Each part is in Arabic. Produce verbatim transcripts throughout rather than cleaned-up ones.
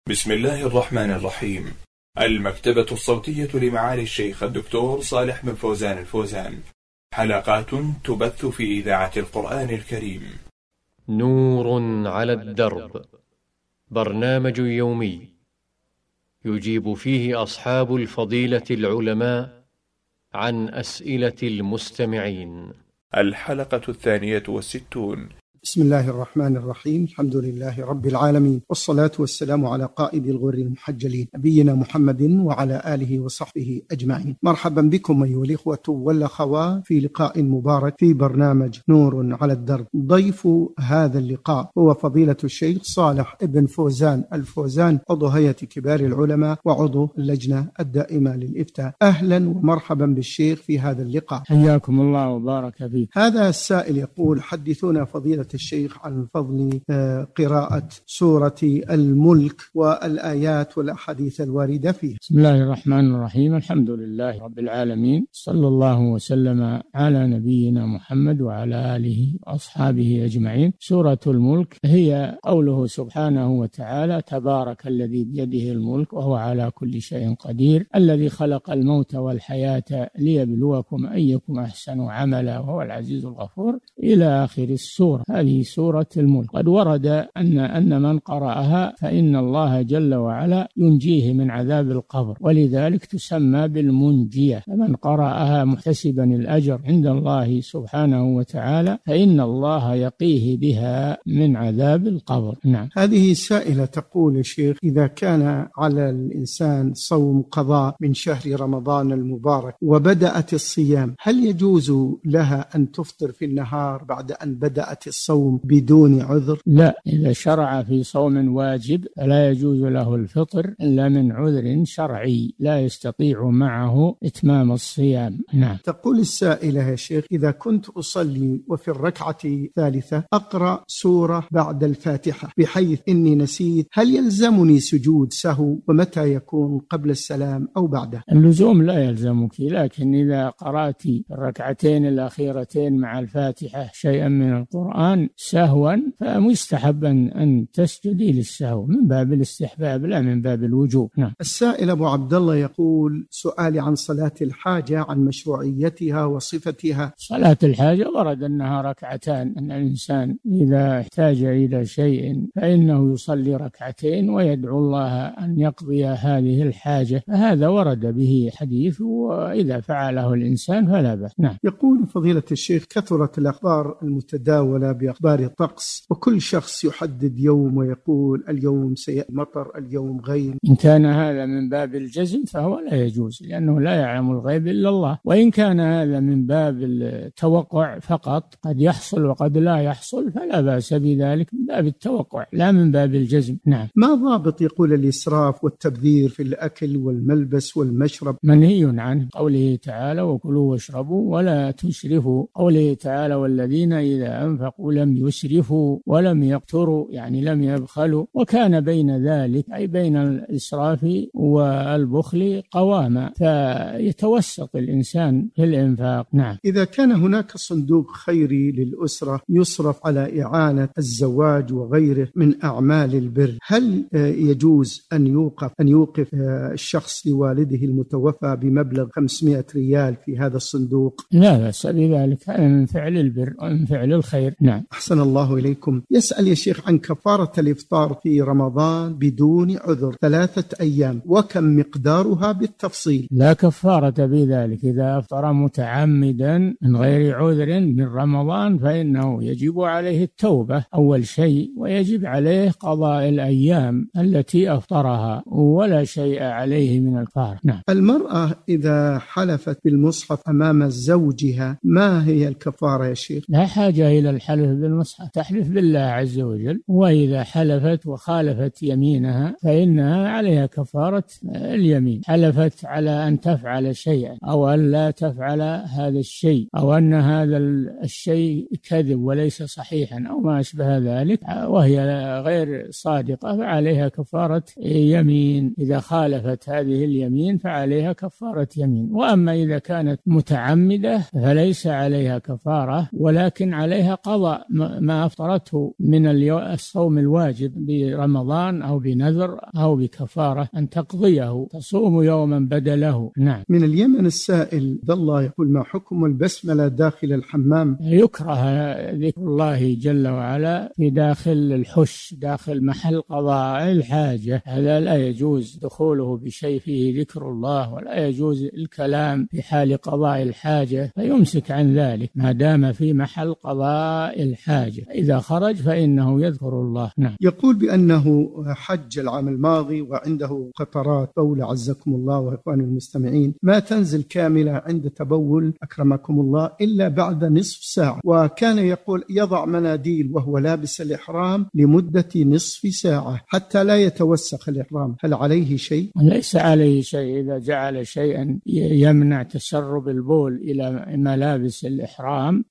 بسم الله الرحمن الرحيم. المكتبة الصوتية لمعالي الشيخ الدكتور صالح بن فوزان الفوزان، حلقات تبث في إذاعة القرآن الكريم. نور على الدرب، برنامج يومي يجيب فيه أصحاب الفضيلة العلماء عن أسئلة المستمعين. الحلقة الثانية والستون. بسم الله الرحمن الرحيم. الحمد لله رب العالمين، والصلاة والسلام على قائد الغر المحجلين نبينا محمد وعلى آله وصحبه أجمعين. مرحبا بكم أيها الإخوة والأخوات في لقاء مبارك في برنامج نور على الدرب. ضيف هذا اللقاء هو فضيلة الشيخ صالح بن فوزان الفوزان، عضو هيئة كبار العلماء وعضو اللجنة الدائمة للإفتاء. أهلا ومرحبا بالشيخ في هذا اللقاء. حياكم الله وبارك فيك. هذا السائل يقول: حدثونا فضيلة الشيخ عن فضل قراءة سورة الملك والآيات والأحاديث الواردة فيها. بسم الله الرحمن الرحيم. الحمد لله رب العالمين، صلى الله وسلم على نبينا محمد وعلى آله وأصحابه أجمعين. سورة الملك هي قوله سبحانه وتعالى: تبارك الذي بيده الملك وهو على كل شيء قدير، الذي خلق الموت والحياة ليبلوكم أيكم أحسن عملا وهو العزيز الغفور، إلى آخر السورة. هذه سورة الملك. قد ورد أن أن من قرأها فإن الله جل وعلا ينجيه من عذاب القبر، ولذلك تسمى بالمنجية. فمن قرأها محتسبا الأجر عند الله سبحانه وتعالى فإن الله يقيه بها من عذاب القبر. نعم. هذه سائلة تقول: يا شيخ، إذا كان على الإنسان صوم قضاء من شهر رمضان المبارك وبدأت الصيام، هل يجوز لها أن تفطر في النهار بعد أن بدأت الصوم بدون عذر؟ لا، إذا شرع في صوم واجب فلا يجوز له الفطر إلا من عذر شرعي لا يستطيع معه إتمام الصيام. نعم. تقول السائلة: يا شيخ، إذا كنت أصلي وفي الركعة الثالثة أقرأ سورة بعد الفاتحة بحيث إني نسيت، هل يلزمني سجود سهو؟ ومتى يكون، قبل السلام أو بعده؟ اللزوم لا يلزمك، لكن إذا قرأت الركعتين الأخيرتين مع الفاتحة شيئا من القرآن سهوا فمستحب أن تسجدي للسهو من باب الاستحباب لا من باب الوجوب. نعم. السائل أبو عبد الله يقول: سؤالي عن صلاة الحاجة، عن مشروعيتها وصفتها. صلاة الحاجة ورد أنها ركعتان، أن الإنسان إذا احتاج إلى شيء فإنه يصلي ركعتين ويدعو الله أن يقضي هذه الحاجة، فهذا ورد به حديث، وإذا فعله الإنسان فلا بأس. نعم. يقول فضيلة الشيخ: كثرت الأخبار المتداولة بأخبار الطقس، وكل شخص يحدد يوم ويقول اليوم سيأتي مطر، اليوم غيم. إن كان هذا من باب الجزم فهو لا يجوز، لأنه لا يعلم الغيب إلا الله. وإن كان هذا من باب التوقع فقط، قد يحصل وقد لا يحصل، فلا بأس بذلك، من باب التوقع لا من باب الجزم. نعم. ما ضابط يقول الإسراف والتبذير في الأكل والملبس والمشرب؟ منهي عنه. قوله تعالى: وكلوا واشربوا ولا تسرفوا. قوله تعالى: والذين إذا أنفقوا لم يسرفوا ولم يقتروا، يعني لم يبخلوا، وكان بين ذلك أي بين الإسراف والبخل قواما، فيتوسط الإنسان في الإنفاق. نعم. إذا كان هناك صندوق خيري للأسرة يصرف على إعانة الزواج وغيره من أعمال البر، هل يجوز أن يوقف أن يوقف الشخص لوالده المتوفى بمبلغ خمسمائة ريال في هذا الصندوق؟ لا بأس بذلك، هذا من فعل البر ومن فعل الخير. نعم. أحسن الله إليكم. يسأل يا شيخ عن كفارة الإفطار في رمضان بدون عذر ثلاثة أيام، وكم مقدارها بالتفصيل؟ لا كفارة بذلك. إذا أفطر متعمدا من غير عذر من رمضان فإنه يجب عليه التوبة أول شيء، ويجب عليه قضاء الأيام التي أفطرها، ولا شيء عليه من الكفارة. نعم. المرأة إذا حلفت بالمصحف أمام زوجها، ما هي الكفارة يا شيخ؟ لا حاجة إلى الحلف بالمصحف، تحلف بالله عز وجل، وإذا حلفت وخالفت يمينها فإنها عليها كفارة اليمين. حلفت على أن تفعل شيئا أو أن لا تفعل هذا الشيء، أو أن هذا الشيء كذب وليس صحيحا أو ما أشبه ذلك، وهي غير صادقة، فعليها كفارة يمين. إذا خالفت هذه اليمين فعليها كفارة يمين. وأما إذا كانت متعمدة فليس عليها كفارة، ولكن عليها قضاء ما أفطرته من الصوم الواجب برمضان أو بنذر أو بكفارة أن تقضيه، تصوم يوما بدله. نعم. من اليمن السائل ذا الله يقول: ما حكم البسملة داخل الحمام؟ يكره ذكر الله جل وعلا في داخل الحش، داخل محل قضاء الحاجة، هذا لا يجوز دخوله بشيء فيه ذكر الله، ولا يجوز الكلام في حال قضاء الحاجة، فيمسك عن ذلك ما دام في محل قضاء الحاجة. إذا خرج فإنه يذكر الله. نعم. يقول بأنه حج العام الماضي وعنده قطرات بول عزكم الله وإخوان المستمعين ما تنزل كاملة عند تبول أكرمكم الله إلا بعد نصف ساعة، وكان يقول يضع مناديل وهو لابس الإحرام لمدة نصف ساعة حتى لا يتوسخ الإحرام، هل عليه شيء؟ ليس عليه شيء إذا جعل شيئا يمنع تسرب البول إلى ملابس الإحرام،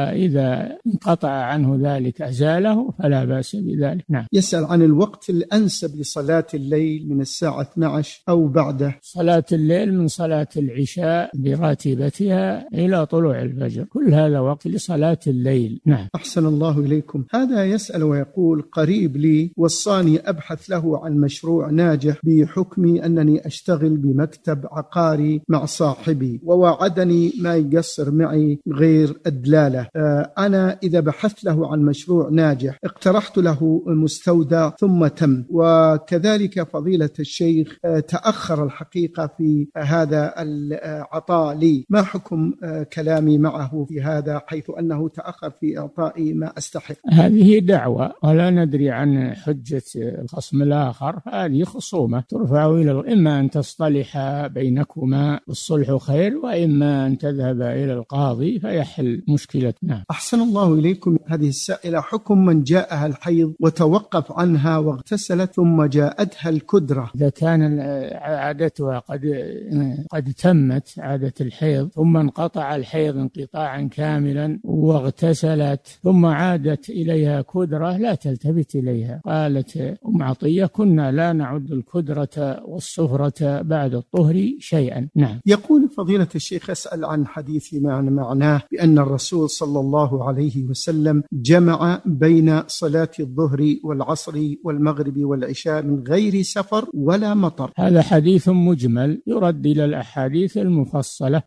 وإذا انقطع عنه ذلك أزاله فلا بأس بذلك. نعم. يسأل عن الوقت الأنسب لصلاة الليل من الساعة اثنتي عشرة أو بعده. صلاة الليل من صلاة العشاء براتبتها إلى طلوع الفجر، كل هذا وقت لصلاة الليل. نعم. أحسن الله إليكم. هذا يسأل ويقول: قريب لي وصاني أبحث له عن مشروع ناجح بحكم أنني أشتغل بمكتب عقاري مع صاحبي، ووعدني ما يقصر معي غير الدلالة. أنا إذا بحثت له عن مشروع ناجح اقترحت له مستودع ثم تم، وكذلك فضيلة الشيخ تأخر الحقيقة في هذا العطاء لي، ما حكم كلامي معه في هذا حيث أنه تأخر في إعطائي ما أستحق؟ هذه دعوة ولا ندري عن حجة الخصم الآخر، هذه خصومة ترفع إلى، إما أن تصطلح بينكما والصلح خير، وإما أن تذهب إلى القاضي فيحل مشكلة. نعم. أحسن الله إليكم. هذه السائلة: حكم من جاءها الحيض وتوقف عنها واغتسلت ثم جاءتها الكدرة؟ إذا كان عادتها قد قد تمت عادة الحيض ثم انقطع الحيض انقطاعا كاملا واغتسلت ثم عادت إليها كدرة لا تلتفت إليها. قالت أم عطية: كنا لا نعد الكدرة والصفرة بعد الطهر شيئا. نعم. يقول فضيلة الشيخ: أسأل عن حديث معناه بأن الرسول صلى الله عليه وسلم جمع بين صلاة الظهر والعصر والمغرب والعشاء من غير سفر ولا مطر. هذا حديث مجمل يرد إلى الأحاديث المفصلة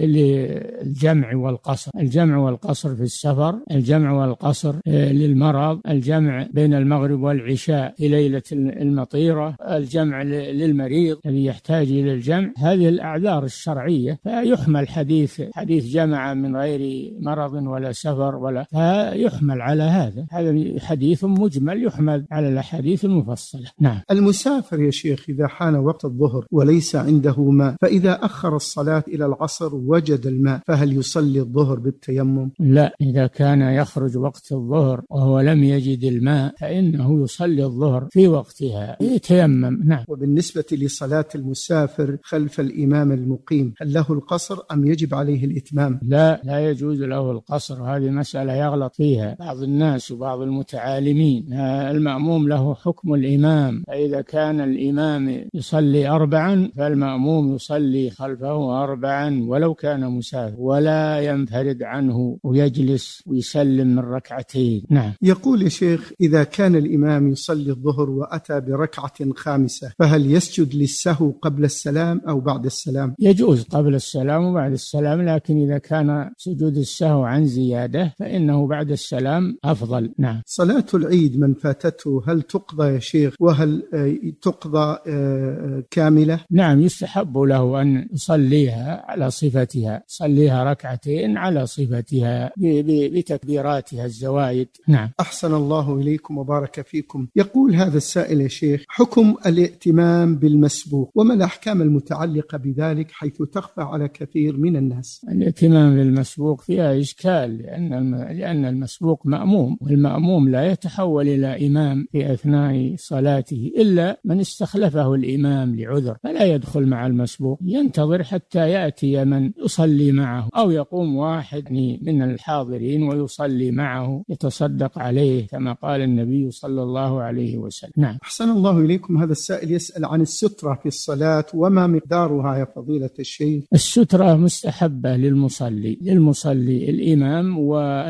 للجمع والقصر، الجمع والقصر في السفر، الجمع والقصر للمرض، الجمع بين المغرب والعشاء في ليلة المطيرة، الجمع للمريض الذي يحتاج إلى الجمع، هذه الأعذار الشرعية، فيحمل حديث حديث جمع من غير مرض ولا سفر ولا، فيحمل على هذا، هذا حديث مجمل يحمل على الأحاديث المفصلة. نعم. المسافر يا شيخ إذا حان وقت الظهر وليس عنده ماء، فإذا أخر الصلاة إلى العصر وجد الماء، فهل يصلي الظهر بالتيمم؟ لا، إذا كان يخرج وقت الظهر وهو لم يجد الماء فإنه يصلي الظهر في وقتها يتيمم. نعم. وبالنسبة لصلاة المسافر خلف الإمام المقيم، هل له القصر أم يجب عليه الإتمام؟ لا، لا يجوز له القصر، هذه مسألة يغلط فيها بعض الناس وبعض المتعالمين. المأموم له حكم الإمام، فإذا كان الإمام يصلي أربعا فالمأموم يصلي خلفه أربعا ولو كان مسافر، ولا ينفرد عنه ويجلس ويسلم من ركعتين. نعم. يقول يا شيخ: إذا كان الإمام يصلي الظهر وأتى بركعة خامسة فهل يسجد للسهو قبل السلام أو بعد السلام؟ يجوز قبل السلام وبعد السلام، لكن إذا كان سجود السهو عن زيادة فإنه بعد السلام أفضل. نعم. صلاة العيد من فاتته هل تقضى يا شيخ، وهل تقضى كاملة؟ نعم، يستحب له أن يصليها على صفتها، صليها ركعتين على صفتها بتكبيراتها الزوائد. نعم. أحسن الله إليكم وبارك فيكم. يقول هذا السائل يا شيخ: حكم الائتمام بالمسبوق وما الأحكام المتعلقة بذلك حيث تخفى على كثير من الناس؟ الائتمام بالمسبوق فيها إشكال، لأن لأن المسبوق مأموم، والمأموم لا يتحول إلى إمام في أثناء صلاته إلا من استخلفه الإمام لعذر، فلا يدخل مع المسبوق، ينتظر حتى يأتي من يصلي معه، أو يقوم واحد من الحاضرين ويصلي معه يتصدق عليه كما قال النبي صلى الله عليه وسلم. نعم. أحسن الله إليكم. هذا السائل يسأل عن السترة في الصلاة وما مقدارها يا فضيلة الشيخ؟ السترة مستحبة للمصلي للمصلي الإمام والمنفرد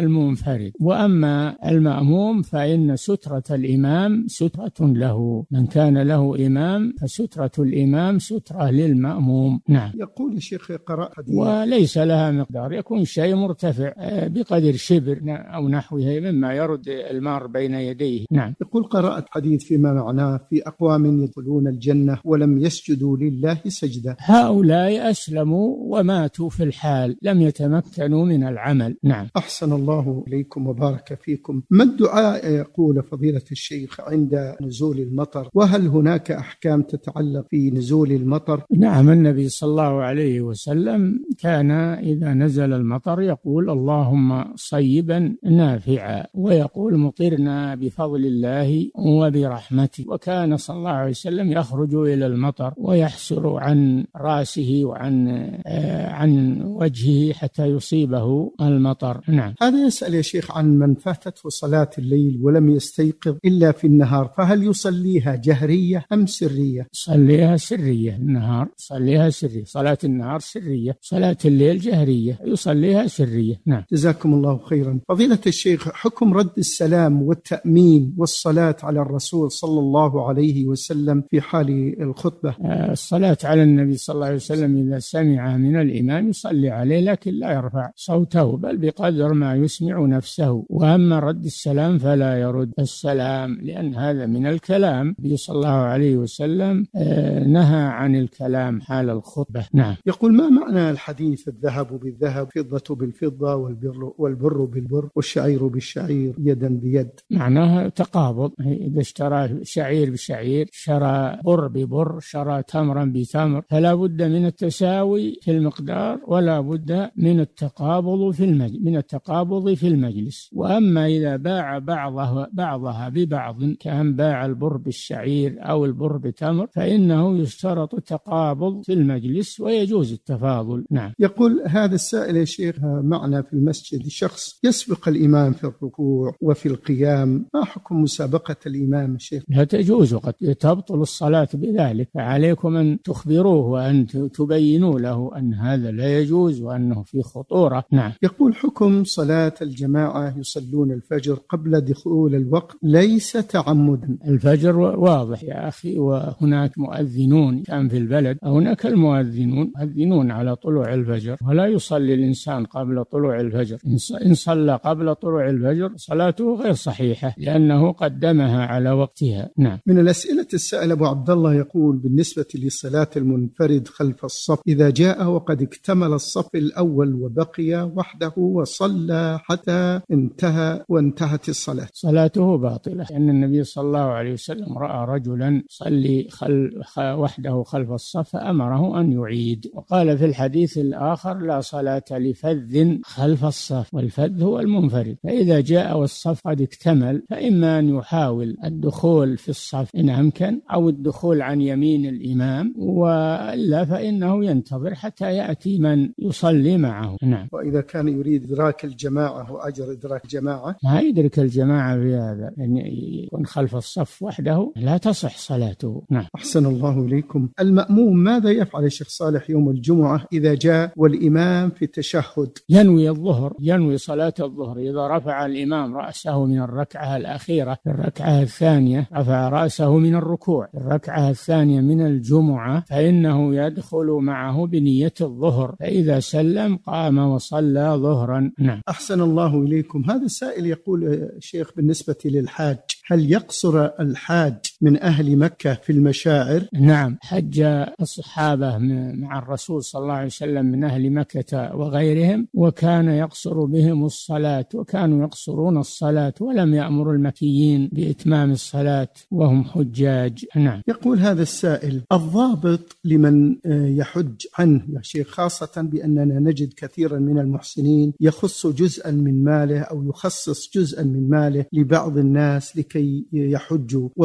المنفرد. وأما المأموم فإن سترة الإمام سترة له، من كان له إمام فسترة الإمام سترة للمأموم. نعم. يقول الشيخ قرأ حديث وليس لها مقدار، يكون شيء مرتفع بقدر شبر أو نحوه مما يرد المار بين يديه. نعم. يقول قرأت حديث فيما معناه في أقوام يدخلون الجنة ولم يسجدوا لله سجدة. هؤلاء أسلموا وماتوا في الحال، لم يتمكنوا من العمل. نعم. أحسن الله إليكم وبارك فيكم. ما الدعاء يقول فضيلة الشيخ عند نزول المطر، وهل هناك أحكام تتعلق في نزول المطر؟ نعم، النبي صلى الله عليه وسلم كان إذا نزل المطر يقول اللهم صيبا نافعا، ويقول مطرنا بفضل الله وبرحمته. وكان صلى الله عليه وسلم يخرج إلى المطر ويحسر عن رأسه وعن آه عن وجهه حتى يصيبه المطر. نعم. هذا يسأل يا شيخ عن من فاتته صلاة الليل ولم يستيقظ إلا في النهار، فهل يصليها جهرية أم سرية؟ صليها سرية. النهار صليها سرية، صلاة النهار سرية، صلاة الليل جهرية، يصليها سرية. نعم. جزاكم الله خيرا. فضيلة الشيخ، حكم رد السلام والتأمين والصلاة على الرسول صلى الله عليه وسلم في حال الخطبة؟ الصلاة على النبي صلى الله عليه وسلم إذا سمع من الإمام يصلي عليه، لكن لا يرفع صوته بل بقدر ما يسمع نفسه. وأما رد السلام فلا يرد السلام، لأن هذا من الكلام. النبي صلى الله عليه وسلم نهى عن الكلام حال الخطبة. نعم. يقول ما معنى الحديث الذهب بالذهب، فضة بالفضة، والبر, والبر بالبر، والشعير بالشعير، يدا بيد؟ معناها تقابض. إذا اشترى شعير بشعير، شرى بر ببر، شرى تمرا بتمر، فلا بد من التساوي في المقدار ولا بد من التقابض في المجلس من التقابض في المجلس. وأما إذا باع بعضها بعضها ببعض، كان باع البر بالشعير أو البر بتمر، فإنه يشترط التقابض في المجلس ويجوز التفاضل. نعم. يقول هذا السائل يا شيخ، معنا في المسجد شخص يسبق الإمام في الركوع وفي القيام، ما حكم مسابقة الإمام الشيخ؟ لا تجوز، قد تبطل الصلاة بذلك، فعليكم أن تخبروه وأن تبينوا له أن هذا لا يجوز وأنه في خطورة. نعم. يقول حكم صلاة الجماعة يصلون الفجر قبل دخول الوقت ليس تعمدا. الفجر واضح يا أخي، وهناك مؤذنون كان في البلد، هناك المؤذنون مؤذنون على طلوع الفجر، ولا يصلي الإنسان قبل طلوع الفجر. إن صلى قبل طلوع الفجر صلاته غير صحيحة لأنه قدمها على وقتها. نعم. من الأسئلة السائل أبو عبد الله يقول بالنسبة لصلاة المنفرد خلف الصف، إذا جاء وقد اكتمل الصف الأول وبقي وحده وصلى حتى انتهى وانتهت الصلاة، صلاته باطلة، لأن النبي صلى الله عليه وسلم رأى رجلا صلي خل... وحده خلف الصف فأمره أن يعيد. وقال في الحديث الآخر لا صلاة لفذ خلف الصف، والفذ هو المنفرد. فإذا جاء والصف قد اكتمل فإما أن يحاول الدخول في الصف إن أمكن، أو الدخول عن يمين الإمام، وإلا فإنه ينتظر حتى يأتي من يصلي معه. نعم. وإذا كان يريد إدراك الجماعة وأجر إدراك الجماعة، ما يدرك الجماعة في هذا، أن يكون خلف الصف وحده لا تصح صلاته. نعم. أحسن الله إليكم. المأموم ماذا يفعل الشيخ صالح يوم الجمعة إذا جاء والإمام في التشهد؟ ينوي الظهر، ينوي صلاة الظهر. إذا رفع الإمام رأسه من الركعة الأخيرة في الركعة الثانية، رفع رأسه من الركوع في الركعة الثانية من الجمعة، فإنه يدخل معه بنية الظهر، فإذا سلم قام وصلى ظهرا. نعم. أحسن الله إليكم. هذا السائل يقول شيخ بالنسبة للحاج، هل يقصر الحاج من أهل مكة في المشاعر؟ نعم، حج الصحابة مع الرسول صلى الله عليه وسلم من أهل مكة وغيرهم، وكان يقصر بهم الصلاة، وكانوا يقصرون الصلاة، ولم يأمر المكيين بإتمام الصلاة وهم حجاج. نعم. يقول هذا السائل الضابط لمن يحج عنه يا شيخ، خاصة بأننا نجد كثيرا من المحسنين يخص جزءا من ماله أو يخصص جزءا من ماله لبعض الناس لكي يحجوا، وبعضهم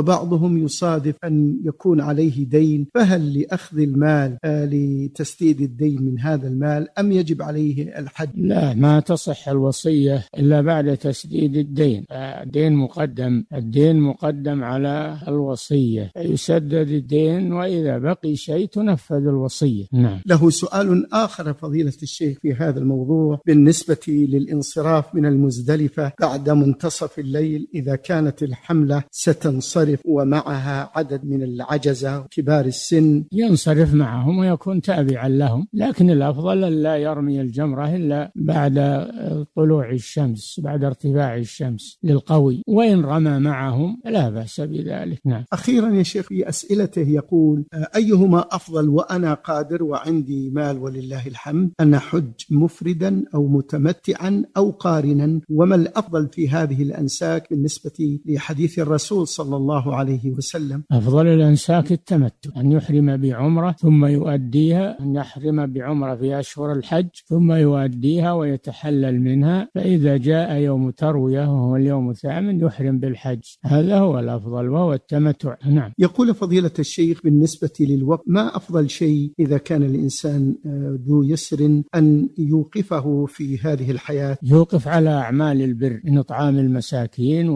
بعضهم يصادف أن يكون عليه دين، فهل لأخذ المال لتسديد الدين من هذا المال أم يجب عليه الحج؟ لا، ما تصح الوصية إلا بعد تسديد الدين. الدين مقدم الدين مقدم على الوصية، يسدد الدين وإذا بقي شيء تنفذ الوصية. نعم. له سؤال آخر فضيلة الشيخ في هذا الموضوع بالنسبة للانصراف من المزدلفة بعد منتصف الليل، إذا كانت الحملة ستنصرف ومعها عدد من العجزة كبار السن. ينصرف معهم ويكون تابعا لهم، لكن الأفضل أن لا يرمي الجمرة إلا بعد طلوع الشمس، بعد ارتفاع الشمس للقوي، وإن رمى معهم لا بأس بذلك. نعم. أخيرا يا شيخ في أسئلته يقول: أيهما أفضل وأنا قادر وعندي مال ولله الحمد، أن أحج مفردا أو متمتعا أو قارنا، وما الأفضل في هذه الأنساك بالنسبة لحديث الرسول صلى الله عليه وسلم؟ أفضل الأنساك التمتع، أن يحرم بعمرة ثم يؤديها، أن يحرم بعمرة في أشهر الحج ثم يؤديها ويتحلل منها، فإذا جاء يوم تروية وهو اليوم الثامن يحرم بالحج، هذا هو الأفضل وهو التمتع. نعم. يقول فضيلة الشيخ بالنسبة للوقت، ما أفضل شيء إذا كان الإنسان ذو يسر أن يوقفه في هذه الحياة؟ يوقف على أعمال البر من إطعام المساكين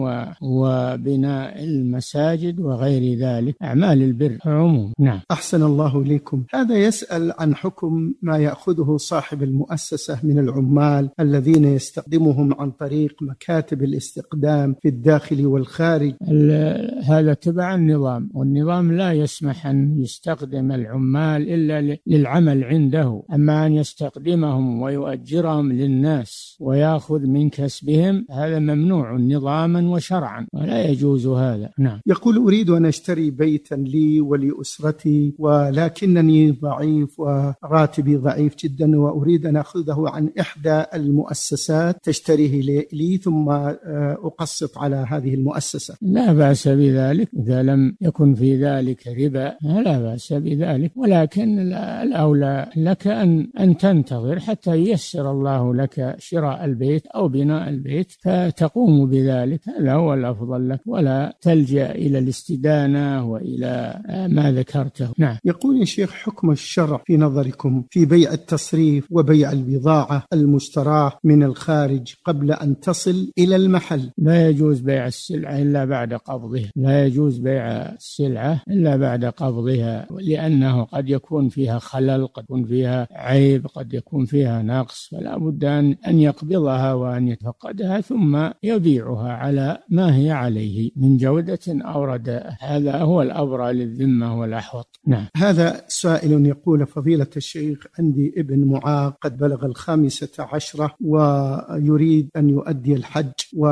وبناء المساجد وغير ذلك، أعمال البر عموم. نعم. أحسن الله إليكم. هذا يسأل عن حكم ما يأخذه صاحب المؤسسة من العمال الذين يستخدمهم عن طريق مكاتب الاستقدام في الداخل والخارج. هذا تبع النظام، والنظام لا يسمح أن يستخدم العمال إلا للعمل عنده، أما أن يستخدمهم ويؤجرهم للناس ويأخذ من كسبهم هذا ممنوع نظاما وشرعا ولا يجوز هذا. نعم. يقول: أريد أن أشتري بيتا لي ولأسرتي ولكنني ضعيف وراتبي ضعيف جدا، وأريد أن أخذه عن إحدى المؤسسات تشتريه لي ثم أقسط على هذه المؤسسة. لا بأس بذلك إذا لم يكن في ذلك ربا، لا بأس بذلك، ولكن الأولى لك أن أن تنتظر حتى ييسر الله لك شراء البيت أو بناء البيت فتقوم بذلك، هذا هو الأفضل لك، ولا تلجأ إلى الاستدانة وإلى ما ذكرته. نعم. يقول يا شيخ: حكم الشرع في نظركم في بيع التصريف وبيع البضاعة المشتراة من الخارج قبل أن تصل إلى المحل؟ لا يجوز بيع السلعة إلا بعد قبضها، لا يجوز بيع السلعة إلا بعد قبضها، لأنه قد يكون فيها خلل، قد يكون فيها عيب، قد يكون فيها نقص، فلا بد أن يقبضها وأن يتفقدها ثم يبيعها على ما هي عليه من جودة أو رداء، هذا هو الأبرى للذمة والأحوط. نعم. هذا سائل يقول: فضيلة الشيخ، عندي ابن معاق قد بلغ الخامسة عشرة ويريد أن يؤدي الحج،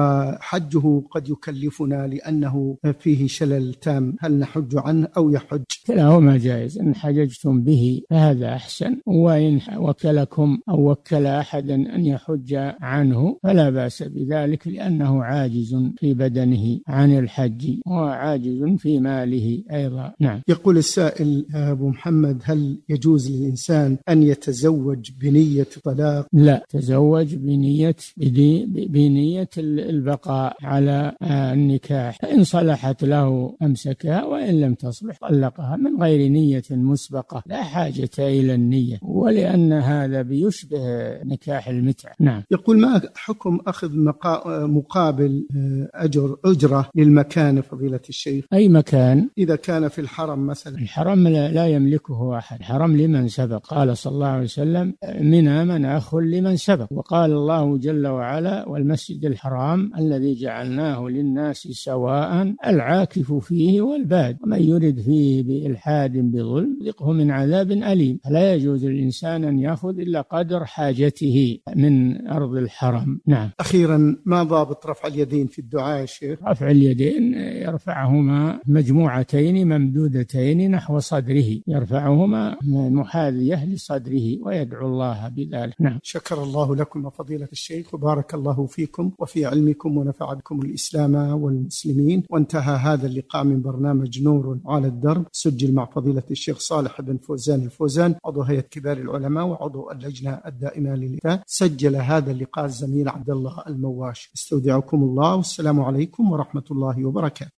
وحجه قد يكلفنا لأنه فيه شلل تام، هل نحج عنه أو يحج؟ كلاهما جائز، إن حججتم به فهذا أحسن، وإن وكلكم أو وكل أحدا أن يحج عنه فلا بأس بذلك، لأنه عاجز في بدنه عن الحج وعاجز في ماله أيضا. نعم. يقول السائل: أبو محمد، هل يجوز للإنسان أن يتزوج بنية طلاق؟ لا، تزوج بنية بنية البقاء على النكاح، فإن صلحت له أمسكها، وإن لم تصلح طلقها من غير نية مسبقة، لا حاجة إلى النية، ولأن هذا بيشبه نكاح المتعة. نعم. يقول: ما حكم أخذ مقابل أجر أجرة للمكان فضيلة الشيخ؟ أي مكان؟ إذا كان في الحرم مثلا. الحرم لا يملكه أحد، الحرم لمن سبق، قال صلى الله عليه وسلم: منها من أخ لمن سبق، وقال الله جل وعلا: والمسجد الحرام الذي جعلناه للناس سواء العاكف فيه والباد، ومن يرد فيه بإلحاد بظلم ذقه من عذاب أليم. فلا يجوز للإنسان أن يأخذ إلا قدر حاجته من أرض الحرم. نعم. أخيرا، ما ضابط رفع اليدين في الدعاء يا شيخ؟ رفع اليدين يرفعهما مجموعتين ممدودتين نحو صدره، يرفعهما محاذية لصدره ويدعو الله بذلك. نعم. شكر الله لكم فضيلة الشيخ، وبارك الله فيكم وفي علمكم، ونفع بكم الإسلام والمسلمين. وانتهى هذا اللقاء من برنامج نور على الدرب، سجل مع فضيلة الشيخ صالح بن فوزان الفوزان، عضو هيئة كبار العلماء وعضو اللجنة الدائمة للإفتاء. سجل هذا اللقاء الزميل عبد الله المواش. استودعكم الله، والسلام عليكم ورحمة الله وبركاته.